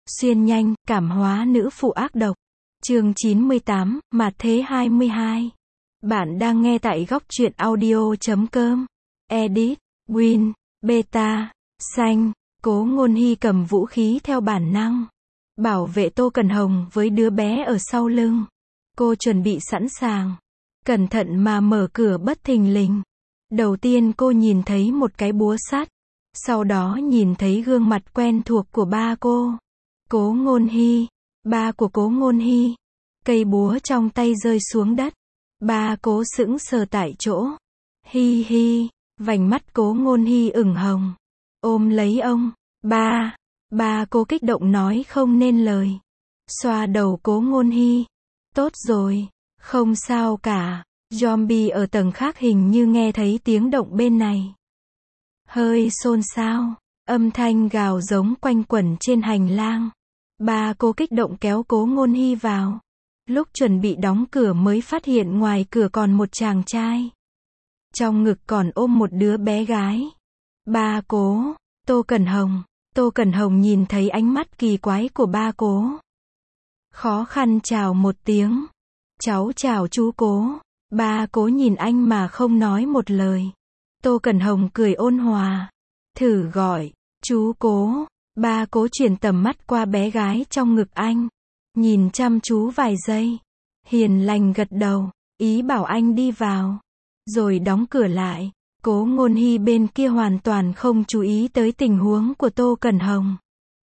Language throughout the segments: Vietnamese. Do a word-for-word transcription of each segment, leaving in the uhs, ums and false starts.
Xuyên nhanh, cảm hóa nữ phụ ác độc. Chương chín mươi tám, Mạt thế hai mươi hai. Bạn đang nghe tại góc truyện audio chấm com. Edit, Win, Beta, Xanh. Cố Ngôn Hy cầm vũ khí theo bản năng. Bảo vệ Tô Cần Hồng với đứa bé ở sau lưng. Cô chuẩn bị sẵn sàng. Cẩn thận mà mở cửa bất thình lình. Đầu tiên cô nhìn thấy một cái búa sắt. Sau đó nhìn thấy gương mặt quen thuộc của ba cô. Cố Ngôn Hy, ba của Cố Ngôn Hy. Cây búa trong tay rơi xuống đất. Ba Cố sững sờ tại chỗ. Hi hi, vành mắt Cố Ngôn Hy ửng hồng. Ôm lấy ông. Ba, ba Cố kích động nói không nên lời. Xoa đầu Cố Ngôn Hy. Tốt rồi, không sao cả. Zombie ở tầng khác hình như nghe thấy tiếng động bên này. Hơi xôn xao, âm thanh gào giống quanh quẩn trên hành lang. Ba Cố kích động kéo Cố Ngôn Hy vào. Lúc chuẩn bị đóng cửa mới phát hiện ngoài cửa còn một chàng trai. Trong ngực còn ôm một đứa bé gái. Ba Cố, Tô Cần Hồng. Tô Cần Hồng nhìn thấy ánh mắt kỳ quái của ba Cố. Khó khăn chào một tiếng. Cháu chào chú Cố. Ba Cố nhìn anh mà không nói một lời. Tô Cần Hồng cười ôn hòa. Thử gọi, chú Cố. Ba Cố chuyển tầm mắt qua bé gái trong ngực anh. Nhìn chăm chú vài giây. Hiền lành gật đầu, ý bảo anh đi vào. Rồi đóng cửa lại. Cố Ngôn Hy bên kia hoàn toàn không chú ý tới tình huống của Tô Cần Hồng.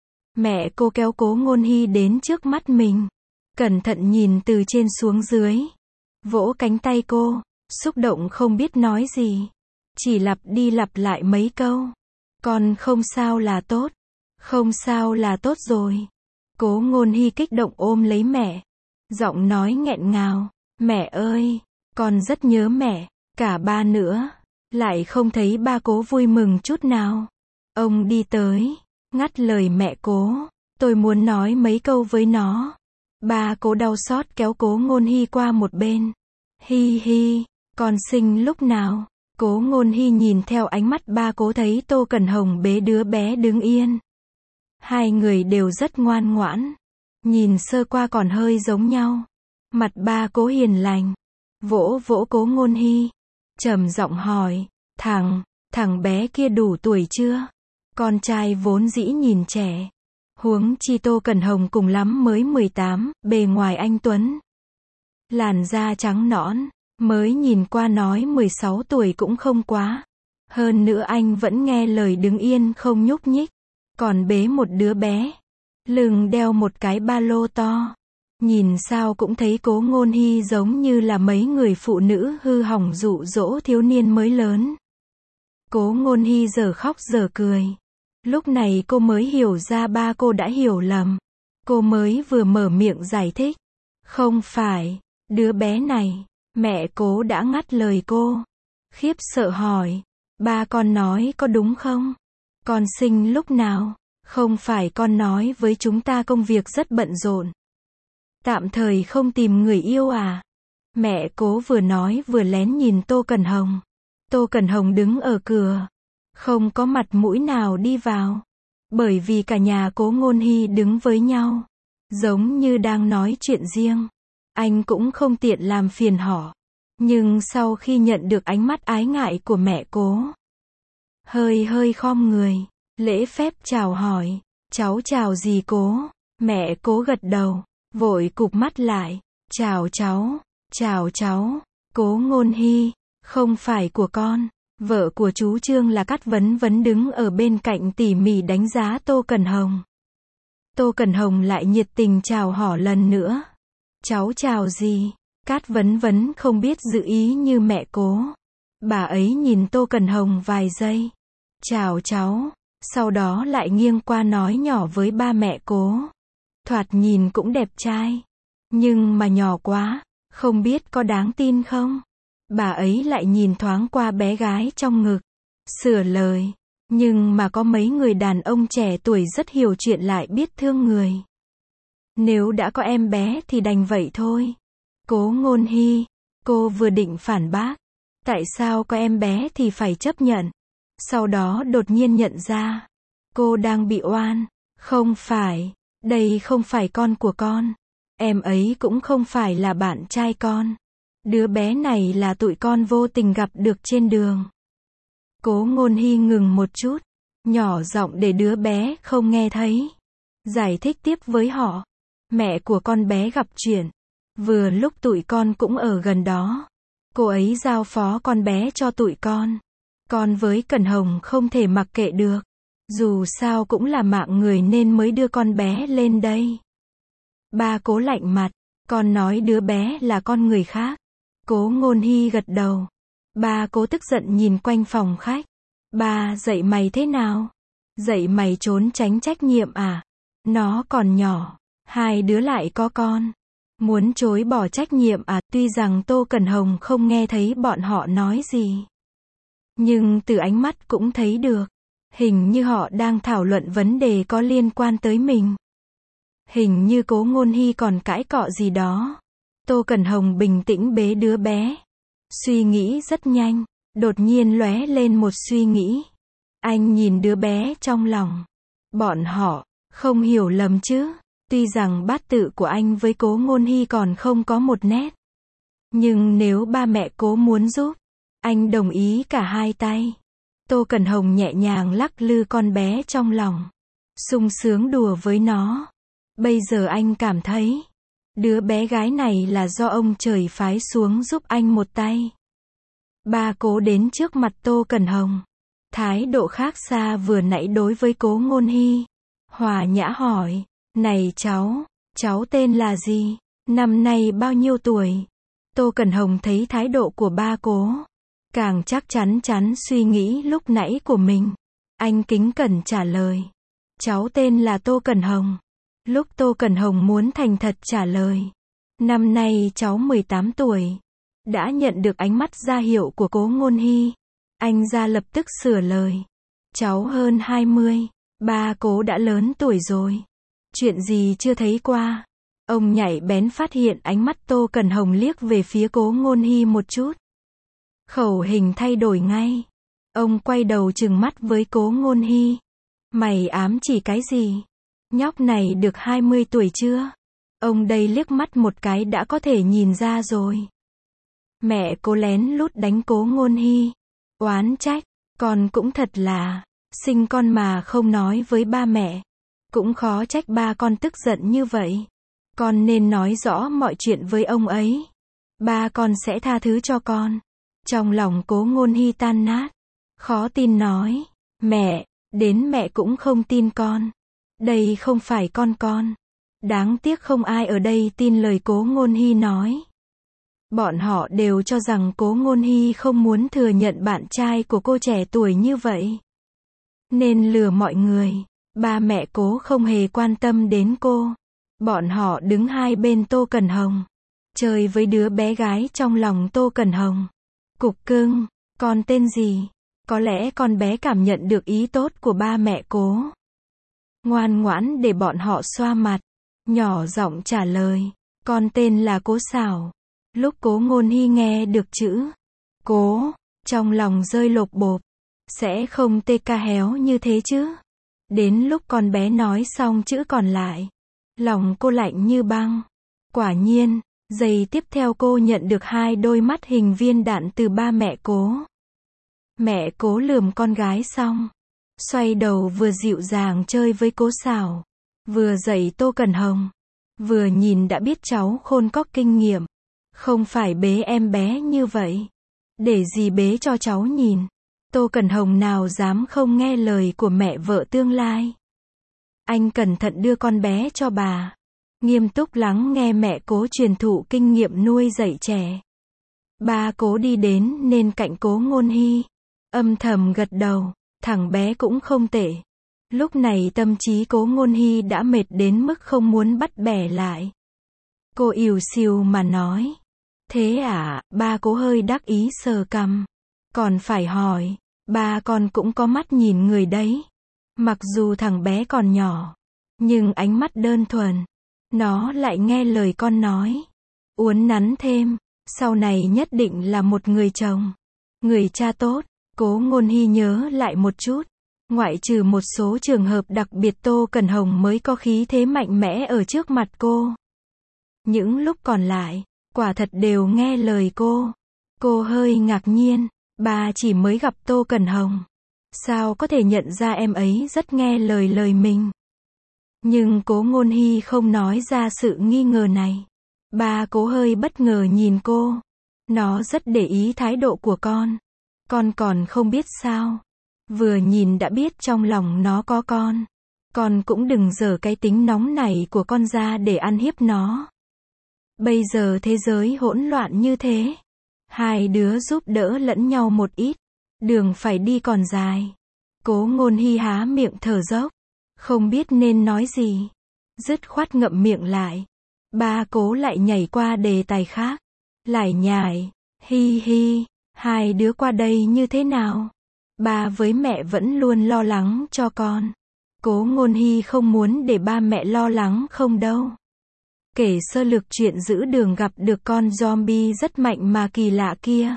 Mẹ cô kéo Cố Ngôn Hy đến trước mắt mình. Cẩn thận nhìn từ trên xuống dưới. Vỗ cánh tay cô, xúc động không biết nói gì. Chỉ lặp đi lặp lại mấy câu. Con không sao là tốt. Không sao là tốt rồi. Cố Ngôn Hy kích động ôm lấy mẹ. Giọng nói nghẹn ngào. Mẹ ơi, con rất nhớ mẹ. Cả ba nữa. Lại không thấy ba Cố vui mừng chút nào. Ông đi tới, ngắt lời mẹ Cố. Tôi muốn nói mấy câu với nó. Ba Cố đau xót kéo Cố Ngôn Hy qua một bên. Hi hi, con sinh lúc nào? Cố Ngôn Hy nhìn theo ánh mắt ba Cố thấy Tô Cần Hồng bế đứa bé đứng yên. Hai người đều rất ngoan ngoãn. Nhìn sơ qua còn hơi giống nhau. Mặt ba Cố hiền lành. Vỗ vỗ Cố Ngôn Hy. Trầm giọng hỏi, thằng, thằng bé kia đủ tuổi chưa? Con trai vốn dĩ nhìn trẻ. Huống chi Tô Cần Hồng cùng lắm mới mười tám, bề ngoài anh tuấn. Làn da trắng nõn, mới nhìn qua nói mười sáu tuổi cũng không quá. Hơn nữa anh vẫn nghe lời đứng yên không nhúc nhích. Còn bế một đứa bé. Lưng đeo một cái ba lô to. Nhìn sao cũng thấy Cố Ngôn Hy giống như là mấy người phụ nữ hư hỏng dụ dỗ thiếu niên mới lớn. Cố Ngôn Hy giờ khóc giờ cười. Lúc này cô mới hiểu ra ba cô đã hiểu lầm. Cô mới vừa mở miệng giải thích. Không phải, đứa bé này, mẹ Cố đã ngắt lời cô. Khiếp sợ hỏi, ba con nói có đúng không? Con sinh lúc nào? Không phải con nói với chúng ta công việc rất bận rộn. Tạm thời không tìm người yêu à? Mẹ Cố vừa nói vừa lén nhìn Tô Cần Hồng. Tô Cần Hồng đứng ở cửa. Không có mặt mũi nào đi vào. Bởi vì cả nhà Cố Ngôn Hy đứng với nhau. Giống như đang nói chuyện riêng. Anh cũng không tiện làm phiền họ. Nhưng sau khi nhận được ánh mắt ái ngại của mẹ Cố. Hơi hơi khom người. Lễ phép chào hỏi. Cháu chào dì Cố. Mẹ Cố gật đầu. Vội cụp mắt lại. Chào cháu. Chào cháu. Cố Ngôn Hy. Không phải của con. Vợ của chú Trương là Cát Vấn Vấn đứng ở bên cạnh tỉ mỉ đánh giá Tô Cần Hồng. Tô Cần Hồng lại nhiệt tình chào hỏi lần nữa. Cháu chào gì? Cát Vấn Vấn không biết dự ý như mẹ Cố. Bà ấy nhìn Tô Cần Hồng vài giây. Chào cháu. Sau đó lại nghiêng qua nói nhỏ với ba mẹ Cố. Thoạt nhìn cũng đẹp trai. Nhưng mà nhỏ quá. Không biết có đáng tin không? Bà ấy lại nhìn thoáng qua bé gái trong ngực. Sửa lời. Nhưng mà có mấy người đàn ông trẻ tuổi rất hiểu chuyện lại biết thương người. Nếu đã có em bé thì đành vậy thôi. Cố Ngôn Hy. Cô vừa định phản bác. Tại sao có em bé thì phải chấp nhận? Sau đó đột nhiên nhận ra. Cô đang bị oan. Không phải. Đây không phải con của con. Em ấy cũng không phải là bạn trai con. Đứa bé này là tụi con vô tình gặp được trên đường. Cố Ngôn Hy ngừng một chút, nhỏ giọng để đứa bé không nghe thấy. Giải thích tiếp với họ. Mẹ của con bé gặp chuyện. Vừa lúc tụi con cũng ở gần đó. Cô ấy giao phó con bé cho tụi con. Con với Cẩn Hồng không thể mặc kệ được. Dù sao cũng là mạng người nên mới đưa con bé lên đây. Ba Cố lạnh mặt. Con nói đứa bé là con người khác. Cố Ngôn Hy gật đầu. Ba Cố tức giận nhìn quanh phòng khách. Ba, dạy mày thế nào? Dạy mày trốn tránh trách nhiệm à? Nó còn nhỏ. Hai đứa lại có con. Muốn chối bỏ trách nhiệm à? Tuy rằng Tô Cẩn Hồng không nghe thấy bọn họ nói gì. Nhưng từ ánh mắt cũng thấy được. Hình như họ đang thảo luận vấn đề có liên quan tới mình. Hình như Cố Ngôn Hy còn cãi cọ gì đó. Tô Cẩn Hồng bình tĩnh bế đứa bé. Suy nghĩ rất nhanh. Đột nhiên lóe lên một suy nghĩ. Anh nhìn đứa bé trong lòng. Bọn họ không hiểu lầm chứ. Tuy rằng bát tự của anh với Cố Ngôn Hy còn không có một nét. Nhưng nếu ba mẹ Cố muốn giúp, anh đồng ý cả hai tay. Tô Cẩn Hồng nhẹ nhàng lắc lư con bé trong lòng. Sung sướng đùa với nó. Bây giờ anh cảm thấy, đứa bé gái này là do ông trời phái xuống giúp anh một tay. Ba Cố đến trước mặt Tô Cẩn Hồng. Thái độ khác xa vừa nãy đối với Cố Ngôn Hy. Hòa nhã hỏi, này cháu, cháu tên là gì? Năm nay bao nhiêu tuổi? Tô Cẩn Hồng thấy thái độ của ba Cố. Càng chắc chắn chắn suy nghĩ lúc nãy của mình. Anh kính cẩn trả lời. Cháu tên là Tô Cẩn Hồng. Lúc Tô Cẩn Hồng muốn thành thật trả lời. Năm nay cháu mười tám tuổi. Đã nhận được ánh mắt ra hiệu của Cố Ngôn Hy. Anh ra lập tức sửa lời. Cháu hơn hai mươi. Ba Cố đã lớn tuổi rồi. Chuyện gì chưa thấy qua. Ông nhảy bén phát hiện ánh mắt Tô Cẩn Hồng liếc về phía Cố Ngôn Hy một chút. Khẩu hình thay đổi ngay. Ông quay đầu trừng mắt với Cố Ngôn Hy. Mày ám chỉ cái gì? Nhóc này được hai mươi tuổi chưa? Ông đây liếc mắt một cái đã có thể nhìn ra rồi. Mẹ Cố lén lút đánh Cố Ngôn Hy. Oán trách, con cũng thật là, sinh con mà không nói với ba mẹ. Cũng khó trách ba con tức giận như vậy. Con nên nói rõ mọi chuyện với ông ấy. Ba con sẽ tha thứ cho con. Trong lòng Cố Ngôn Hy tan nát. Khó tin nói. Mẹ, đến mẹ cũng không tin con. Đây không phải con con. Đáng tiếc không ai ở đây tin lời Cố Ngôn Hy nói. Bọn họ đều cho rằng Cố Ngôn Hy không muốn thừa nhận bạn trai của cô trẻ tuổi như vậy. Nên lừa mọi người. Ba mẹ Cố không hề quan tâm đến cô. Bọn họ đứng hai bên Tô Cẩn Hồng. Chơi với đứa bé gái trong lòng Tô Cẩn Hồng. Cục cưng, con tên gì? Có lẽ con bé cảm nhận được ý tốt của ba mẹ Cố. Ngoan ngoãn để bọn họ xoa mặt. Nhỏ giọng trả lời. Con tên là Cố Xảo. Lúc Cố Ngôn Hy nghe được chữ Cố, trong lòng rơi lột bột. Sẽ không tê ca héo như thế chứ. Đến lúc con bé nói xong chữ còn lại. Lòng cô lạnh như băng. Quả nhiên, giây tiếp theo cô nhận được hai đôi mắt hình viên đạn từ ba mẹ Cố. Mẹ Cố lườm con gái xong. Xoay đầu vừa dịu dàng chơi với Cố Xảo. Vừa dạy Tô Cẩn Hồng. Vừa nhìn đã biết cháu khôn có kinh nghiệm. Không phải bế em bé như vậy. Để gì bế cho cháu nhìn. Tô Cẩn Hồng nào dám không nghe lời của mẹ vợ tương lai. Anh cẩn thận đưa con bé cho bà. Nghiêm túc lắng nghe mẹ Cố truyền thụ kinh nghiệm nuôi dạy trẻ. Ba Cố đi đến nên cạnh Cố Ngôn Hy. Âm thầm gật đầu. Thằng bé cũng không tệ. Lúc này tâm trí Cố Ngôn Hy đã mệt đến mức không muốn bắt bẻ lại. Cô ỉu xìu mà nói. Thế à, ba Cố hơi đắc ý sờ cằm. Còn phải hỏi, ba con cũng có mắt nhìn người đấy. Mặc dù thằng bé còn nhỏ, nhưng ánh mắt đơn thuần. Nó lại nghe lời con nói. Uốn nắn thêm, sau này nhất định là một người chồng. Người cha tốt. Cố Ngôn Hy nhớ lại một chút. Ngoại trừ một số trường hợp đặc biệt Tô Cẩn Hồng mới có khí thế mạnh mẽ ở trước mặt cô. Những lúc còn lại, quả thật đều nghe lời cô. Cô hơi ngạc nhiên, bà chỉ mới gặp Tô Cẩn Hồng. Sao có thể nhận ra em ấy rất nghe lời lời mình. Nhưng Cố Ngôn Hy không nói ra sự nghi ngờ này. Bà Cố hơi bất ngờ nhìn cô. Nó rất để ý thái độ của con. Con còn không biết sao. Vừa nhìn đã biết trong lòng nó có con. Con cũng đừng giở cái tính nóng này của con ra để ăn hiếp nó. Bây giờ thế giới hỗn loạn như thế. Hai đứa giúp đỡ lẫn nhau một ít. Đường phải đi còn dài. Cố Ngôn Hy há miệng thở dốc. Không biết nên nói gì. Dứt khoát ngậm miệng lại. Ba Cố lại nhảy qua đề tài khác. Lải nhải. Hi hi. Hai đứa qua đây như thế nào? Ba với mẹ vẫn luôn lo lắng cho con. Cố Ngôn Hy không muốn để ba mẹ lo lắng không đâu. Kể sơ lược chuyện giữ đường gặp được con zombie rất mạnh mà kỳ lạ kia.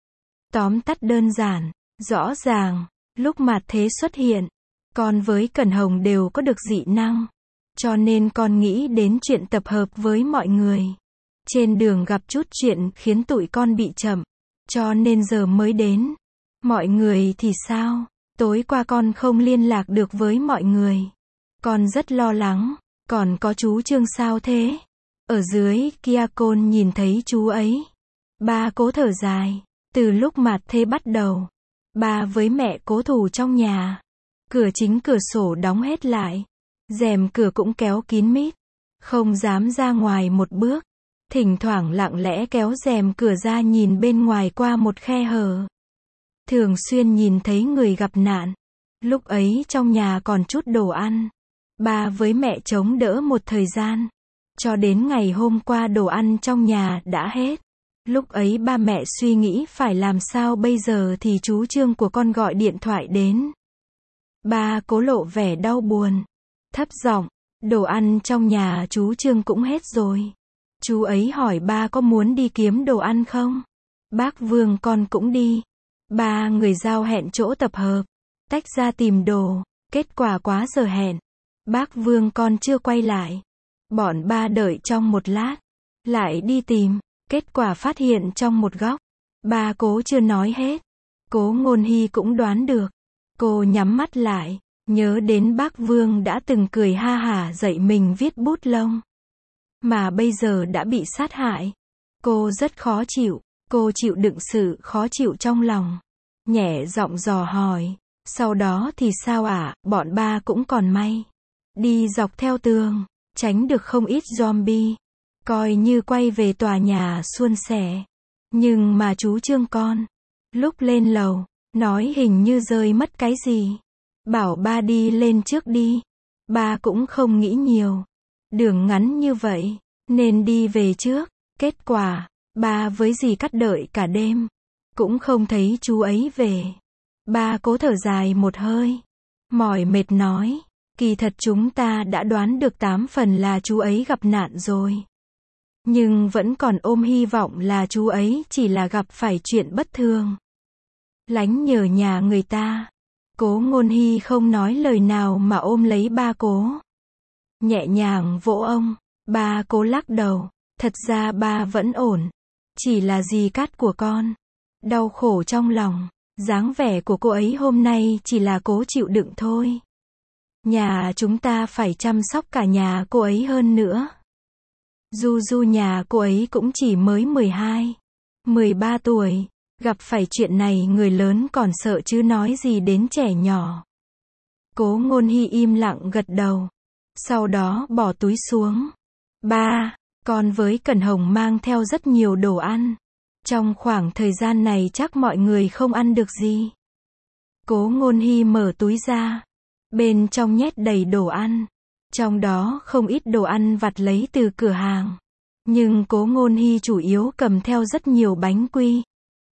Tóm tắt đơn giản, rõ ràng, lúc mà thế xuất hiện, con với Cẩn Hồng đều có được dị năng. Cho nên con nghĩ đến chuyện tập hợp với mọi người. Trên đường gặp chút chuyện khiến tụi con bị chậm, cho nên giờ mới đến. Mọi người thì sao? Tối qua con không liên lạc được với mọi người. Con rất lo lắng. Còn có chú Trương sao thế? Ở dưới kia Côn nhìn thấy chú ấy. Ba Cố thở dài. Từ lúc mà thế bắt đầu, ba với mẹ cố thủ trong nhà. Cửa chính cửa sổ đóng hết lại. Rèm cửa cũng kéo kín mít. Không dám ra ngoài một bước. Thỉnh thoảng lặng lẽ kéo rèm cửa ra nhìn bên ngoài qua một khe hở. Thường xuyên nhìn thấy người gặp nạn. Lúc ấy trong nhà còn chút đồ ăn. Ba với mẹ chống đỡ một thời gian. Cho đến ngày hôm qua đồ ăn trong nhà đã hết. Lúc ấy ba mẹ suy nghĩ phải làm sao bây giờ thì chú Trương của con gọi điện thoại đến. Ba Cố lộ vẻ đau buồn. Thấp giọng, đồ ăn trong nhà chú Trương cũng hết rồi. Chú ấy hỏi ba có muốn đi kiếm đồ ăn không? Bác Vương con cũng đi. Ba người giao hẹn chỗ tập hợp. Tách ra tìm đồ. Kết quả quá giờ hẹn. Bác Vương con chưa quay lại. Bọn ba đợi trong một lát. Lại đi tìm. Kết quả phát hiện trong một góc. Ba Cố chưa nói hết. Cố Ngôn Hy cũng đoán được. Cô nhắm mắt lại. Nhớ đến bác Vương đã từng cười ha hả dạy mình viết bút lông. Mà bây giờ đã bị sát hại. Cô rất khó chịu. Cô chịu đựng sự khó chịu trong lòng. Nhẹ giọng dò hỏi. Sau đó thì sao ạ? À? Bọn ba cũng còn may. Đi dọc theo tường. Tránh được không ít zombie. Coi như quay về tòa nhà suôn sẻ. Nhưng mà chú Trương con. Lúc lên lầu. Nói hình như rơi mất cái gì. Bảo ba đi lên trước đi. Ba cũng không nghĩ nhiều. Đường ngắn như vậy. Nên đi về trước. Kết quả. Ba với dì cắt đợi cả đêm. Cũng không thấy chú ấy về. Ba Cố thở dài một hơi. Mỏi mệt nói. Kỳ thật chúng ta đã đoán được tám phần là chú ấy gặp nạn rồi. Nhưng vẫn còn ôm hy vọng là chú ấy chỉ là gặp phải chuyện bất thường. Lánh nhờ nhà người ta. Cố Ngôn Hy không nói lời nào mà ôm lấy ba Cố. Nhẹ nhàng vỗ ông. Ba Cố lắc đầu. Thật ra ba vẫn ổn. Chỉ là dì cắt của con. Đau khổ trong lòng. Dáng vẻ của cô ấy hôm nay chỉ là cố chịu đựng thôi. Nhà chúng ta phải chăm sóc cả nhà cô ấy hơn nữa. Du Du nhà cô ấy cũng chỉ mới mười hai, mười ba tuổi. Gặp phải chuyện này người lớn còn sợ chứ nói gì đến trẻ nhỏ. Cố Ngôn Hy im lặng gật đầu. Sau đó bỏ túi xuống. Ba, con với Cẩn Hồng mang theo rất nhiều đồ ăn. Trong khoảng thời gian này chắc mọi người không ăn được gì. Cố Ngôn Hy mở túi ra. Bên trong nhét đầy đồ ăn. Trong đó không ít đồ ăn vặt lấy từ cửa hàng. Nhưng Cố Ngôn Hy chủ yếu cầm theo rất nhiều bánh quy.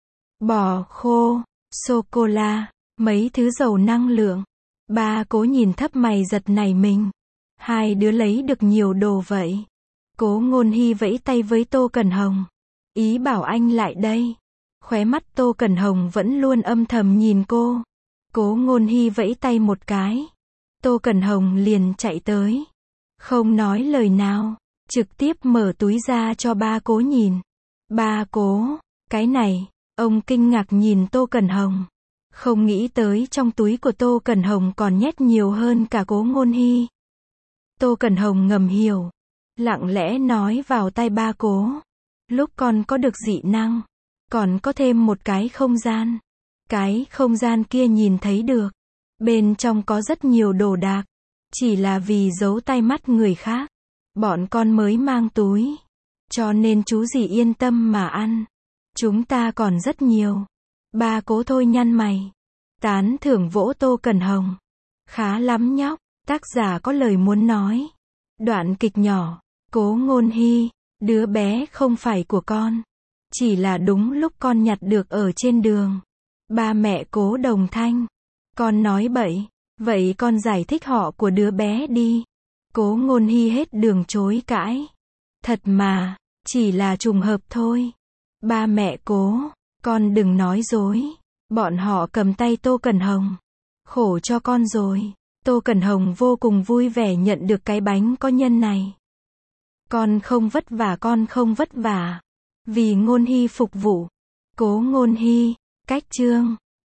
Bò khô, sô-cô-la, mấy thứ giàu năng lượng. Ba Cố nhìn thấp mày giật nảy mình. Hai đứa lấy được nhiều đồ vậy. Cố Ngôn Hy vẫy tay với Tô Cẩn Hồng. Ý bảo anh lại đây. Khóe mắt Tô Cẩn Hồng vẫn luôn âm thầm nhìn cô. Cố Ngôn Hy vẫy tay một cái. Tô Cẩn Hồng liền chạy tới. Không nói lời nào. Trực tiếp mở túi ra cho ba Cố nhìn. Ba Cố, cái này, ông kinh ngạc nhìn Tô Cẩn Hồng. Không nghĩ tới trong túi của Tô Cẩn Hồng còn nhét nhiều hơn cả Cố Ngôn Hy. Tô Cẩn Hồng ngầm hiểu. Lặng lẽ nói vào tai ba Cố. Lúc con có được dị năng, còn có thêm một cái không gian. Cái không gian kia nhìn thấy được. Bên trong có rất nhiều đồ đạc. Chỉ là vì giấu tai mắt người khác. Bọn con mới mang túi. Cho nên chú dì yên tâm mà ăn. Chúng ta còn rất nhiều. Ba Cố thôi nhăn mày. Tán thưởng vỗ Tô Cẩn Hồng. Khá lắm nhóc. Tác giả có lời muốn nói. Đoạn kịch nhỏ. Cố Ngôn Hy, đứa bé không phải của con. Chỉ là đúng lúc con nhặt được ở trên đường. Ba mẹ Cố đồng thanh. Con nói bậy. Vậy con giải thích họ của đứa bé đi. Cố Ngôn Hy hết đường chối cãi. Thật mà, chỉ là trùng hợp thôi. Ba mẹ Cố, con đừng nói dối. Bọn họ cầm tay Tô Cẩn Hồng. Khổ cho con rồi. Tô Cẩn Hồng vô cùng vui vẻ nhận được cái bánh có nhân này. Con không vất vả, con không vất vả. Vì Ngôn Hy phục vụ. Cố Ngôn Hy, cách chương.